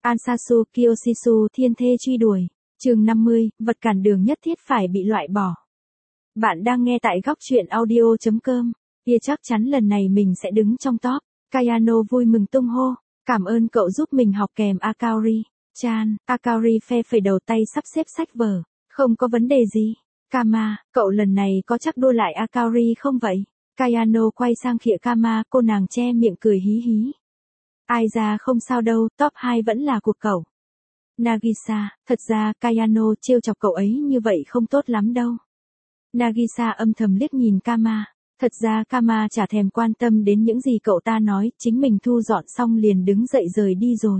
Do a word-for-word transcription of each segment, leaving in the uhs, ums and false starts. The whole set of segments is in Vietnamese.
Ansasu Kyoshisu thiên thê truy đuổi. Chương năm mươi, vật cản đường nhất thiết phải bị loại bỏ. Bạn đang nghe tại góc truyện audio chấm com. Kia chắc chắn lần này mình sẽ đứng trong top. Kayano vui mừng tung hô. Cảm ơn cậu giúp mình học kèm Akaori. Chan, Akaori phe phẩy đầu tay sắp xếp sách vở. Không có vấn đề gì. Kama, cậu lần này có chắc đua lại Akaori không vậy? Kayano quay sang khịa Kama, cô nàng che miệng cười hí hí. Ai ra không sao đâu, top hai vẫn là của cậu. Nagisa, thật ra Kayano trêu chọc cậu ấy như vậy không tốt lắm đâu. Nagisa âm thầm liếc nhìn Kama. Thật ra Kama chả thèm quan tâm đến những gì cậu ta nói, chính mình thu dọn xong liền đứng dậy rời đi rồi.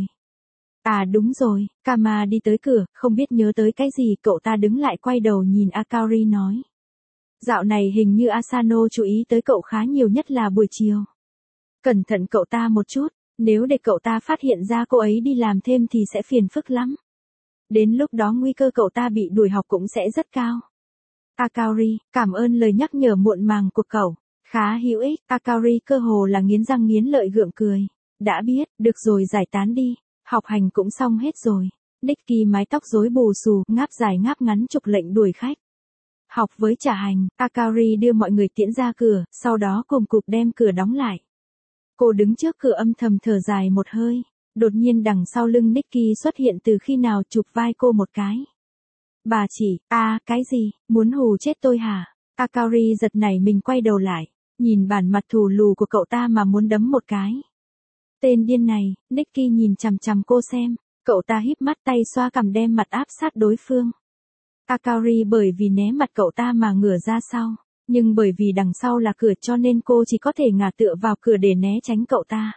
À đúng rồi, Kama đi tới cửa, không biết nhớ tới cái gì, cậu ta đứng lại quay đầu nhìn Akaori nói. Dạo này hình như Asano chú ý tới cậu khá nhiều, nhất là buổi chiều. Cẩn thận cậu ta một chút, nếu để cậu ta phát hiện ra cô ấy đi làm thêm thì sẽ phiền phức lắm. Đến lúc đó nguy cơ cậu ta bị đuổi học cũng sẽ rất cao. Akaori, cảm ơn lời nhắc nhở muộn màng của cậu. Khá hữu ích, Akaori cơ hồ là nghiến răng nghiến lợi gượng cười. Đã biết, được rồi giải tán đi, học hành cũng xong hết rồi. Nikki mái tóc rối bù xù, ngáp dài ngáp ngắn trục lệnh đuổi khách. Học với trả hành, Akaori đưa mọi người tiễn ra cửa, sau đó cùng cụp đem cửa đóng lại. Cô đứng trước cửa âm thầm thở dài một hơi, đột nhiên đằng sau lưng Nikki xuất hiện từ khi nào, chụp vai cô một cái. Bà chỉ, a à, cái gì, muốn hù chết tôi hả? Akaori giật nảy mình quay đầu lại, nhìn bản mặt thù lù của cậu ta mà muốn đấm một cái. Tên điên này, Nikki nhìn chằm chằm cô xem, cậu ta híp mắt tay xoa cằm đem mặt áp sát đối phương. Akaori bởi vì né mặt cậu ta mà ngửa ra sau, nhưng bởi vì đằng sau là cửa cho nên cô chỉ có thể ngả tựa vào cửa để né tránh cậu ta.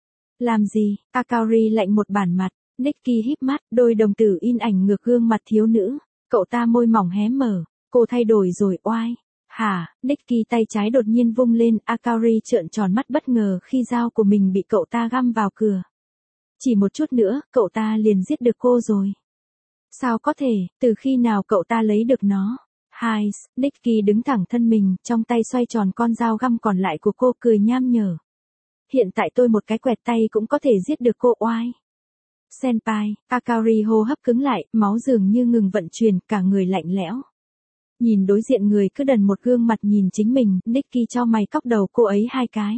Làm gì? Akaori lạnh một bản mặt, Nikki híp mắt, đôi đồng tử in ảnh ngược gương mặt thiếu nữ, cậu ta môi mỏng hé mở, cô thay đổi rồi oai. Hả? Nikki tay trái đột nhiên vung lên, Akaori trợn tròn mắt bất ngờ khi dao của mình bị cậu ta găm vào cửa. Chỉ một chút nữa, cậu ta liền giết được cô rồi. Sao có thể, từ khi nào cậu ta lấy được nó? Hai, Nikki đứng thẳng thân mình, trong tay xoay tròn con dao găm còn lại của cô, cười nham nhở. Hiện tại tôi một cái quẹt tay cũng có thể giết được cô oai. Senpai, Akaori hô hấp cứng lại, máu dường như ngừng vận chuyển, cả người lạnh lẽo. Nhìn đối diện người cứ đần một gương mặt nhìn chính mình, Nikki cho mày cóc đầu cô ấy hai cái.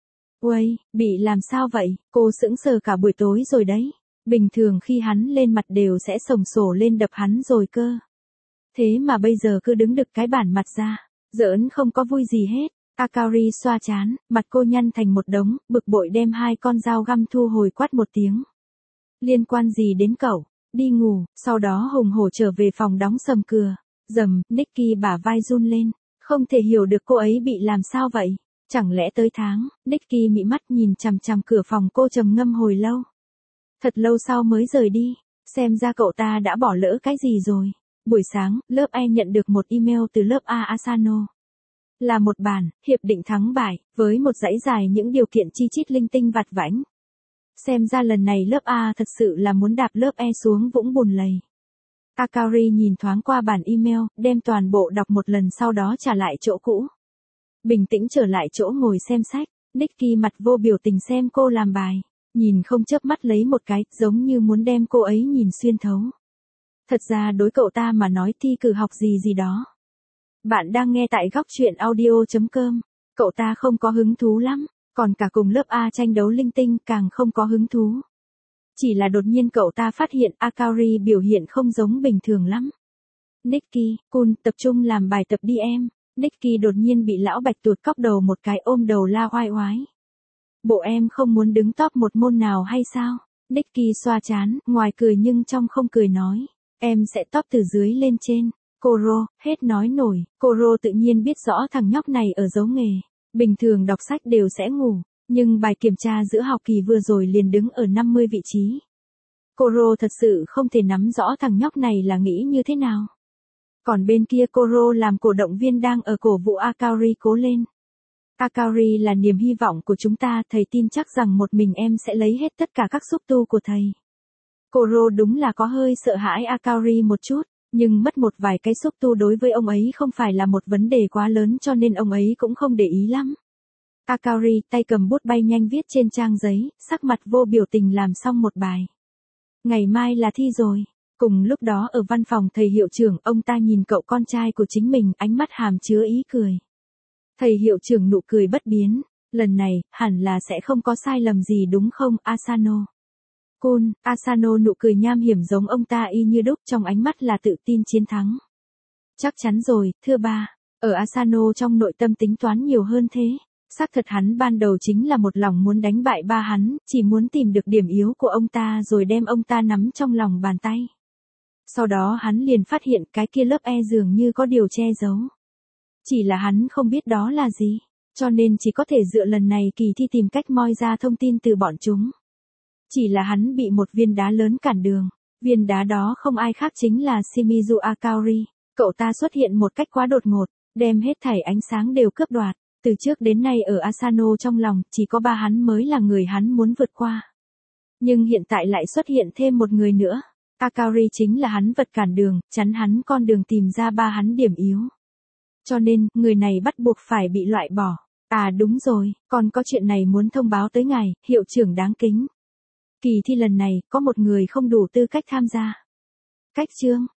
Uầy, bị làm sao vậy, cô sững sờ cả buổi tối rồi đấy. Bình thường khi hắn lên mặt đều sẽ sồng sổ lên đập hắn rồi cơ. Thế mà bây giờ cứ đứng đực cái bản mặt ra, giỡn không có vui gì hết. Akaori xoa chán, mặt cô nhăn thành một đống, bực bội đem hai con dao găm thu hồi quát một tiếng. Liên quan gì đến cậu, đi ngủ, sau đó hùng hổ trở về phòng đóng sầm cửa. Dầm, Nikki bả vai run lên, không thể hiểu được cô ấy bị làm sao vậy. Chẳng lẽ tới tháng, Nikki mị mắt nhìn chằm chằm cửa phòng cô trầm ngâm hồi lâu. Thật lâu sau mới rời đi, xem ra cậu ta đã bỏ lỡ cái gì rồi. Buổi sáng, lớp E nhận được một email từ lớp A Asano. Là một bản, hiệp định thắng bại, với một dãy dài những điều kiện chi chít linh tinh vặt vãnh. Xem ra lần này lớp A thật sự là muốn đạp lớp E xuống vũng bùn lầy. Akaori nhìn thoáng qua bản email, đem toàn bộ đọc một lần sau đó trả lại chỗ cũ. Bình tĩnh trở lại chỗ ngồi xem sách, Nikki mặt vô biểu tình xem cô làm bài, nhìn không chớp mắt lấy một cái, giống như muốn đem cô ấy nhìn xuyên thấu. Thật ra đối cậu ta mà nói thi cử học gì gì đó. Bạn đang nghe tại góc truyện audio chấm com, cậu ta không có hứng thú lắm, còn cả cùng lớp A tranh đấu linh tinh càng không có hứng thú. Chỉ là đột nhiên cậu ta phát hiện Akaori biểu hiện không giống bình thường lắm. Nikki, Kun, tập trung làm bài tập đi em. Nikki đột nhiên bị lão bạch tuột cóc đầu một cái ôm đầu la oai oái. Bộ em không muốn đứng top một môn nào hay sao? Nikki xoa chán, ngoài cười nhưng trong không cười nói. Em sẽ top từ dưới lên trên. Koro, hết nói nổi. Koro tự nhiên biết rõ thằng nhóc này ở giấu nghề. Bình thường đọc sách đều sẽ ngủ. Nhưng bài kiểm tra giữa học kỳ vừa rồi liền đứng ở năm mươi vị trí. Koro thật sự không thể nắm rõ thằng nhóc này là nghĩ như thế nào. Còn bên kia Koro làm cổ động viên đang ở cổ vũ Akaori cố lên. Akaori là niềm hy vọng của chúng ta, thầy tin chắc rằng một mình em sẽ lấy hết tất cả các xúc tu của thầy. Koro đúng là có hơi sợ hãi Akaori một chút, nhưng mất một vài cái xúc tu đối với ông ấy không phải là một vấn đề quá lớn cho nên ông ấy cũng không để ý lắm. Akaori tay cầm bút bay nhanh viết trên trang giấy, sắc mặt vô biểu tình làm xong một bài. Ngày mai là thi rồi. Cùng lúc đó ở văn phòng thầy hiệu trưởng, ông ta nhìn cậu con trai của chính mình, ánh mắt hàm chứa ý cười. Thầy hiệu trưởng nụ cười bất biến. Lần này, hẳn là sẽ không có sai lầm gì đúng không, Asano? Kun, Asano nụ cười nham hiểm giống ông ta y như đúc, trong ánh mắt là tự tin chiến thắng. Chắc chắn rồi, thưa ba. Ở Asano trong nội tâm tính toán nhiều hơn thế. Xác thật hắn ban đầu chính là một lòng muốn đánh bại ba hắn, chỉ muốn tìm được điểm yếu của ông ta rồi đem ông ta nắm trong lòng bàn tay. Sau đó hắn liền phát hiện cái kia lớp E dường như có điều che giấu. Chỉ là hắn không biết đó là gì, cho nên chỉ có thể dựa lần này kỳ thi tìm cách moi ra thông tin từ bọn chúng. Chỉ là hắn bị một viên đá lớn cản đường. Viên đá đó không ai khác chính là Shimizu Akaori. Cậu ta xuất hiện một cách quá đột ngột, đem hết thảy ánh sáng đều cướp đoạt. Từ trước đến nay ở Asano trong lòng, chỉ có ba hắn mới là người hắn muốn vượt qua. Nhưng hiện tại lại xuất hiện thêm một người nữa. Akaori chính là hắn vật cản đường, chắn hắn con đường tìm ra ba hắn điểm yếu. Cho nên, người này bắt buộc phải bị loại bỏ. À đúng rồi, còn có chuyện này muốn thông báo tới ngài, hiệu trưởng đáng kính. Kỳ thi lần này, có một người không đủ tư cách tham gia. Cách chương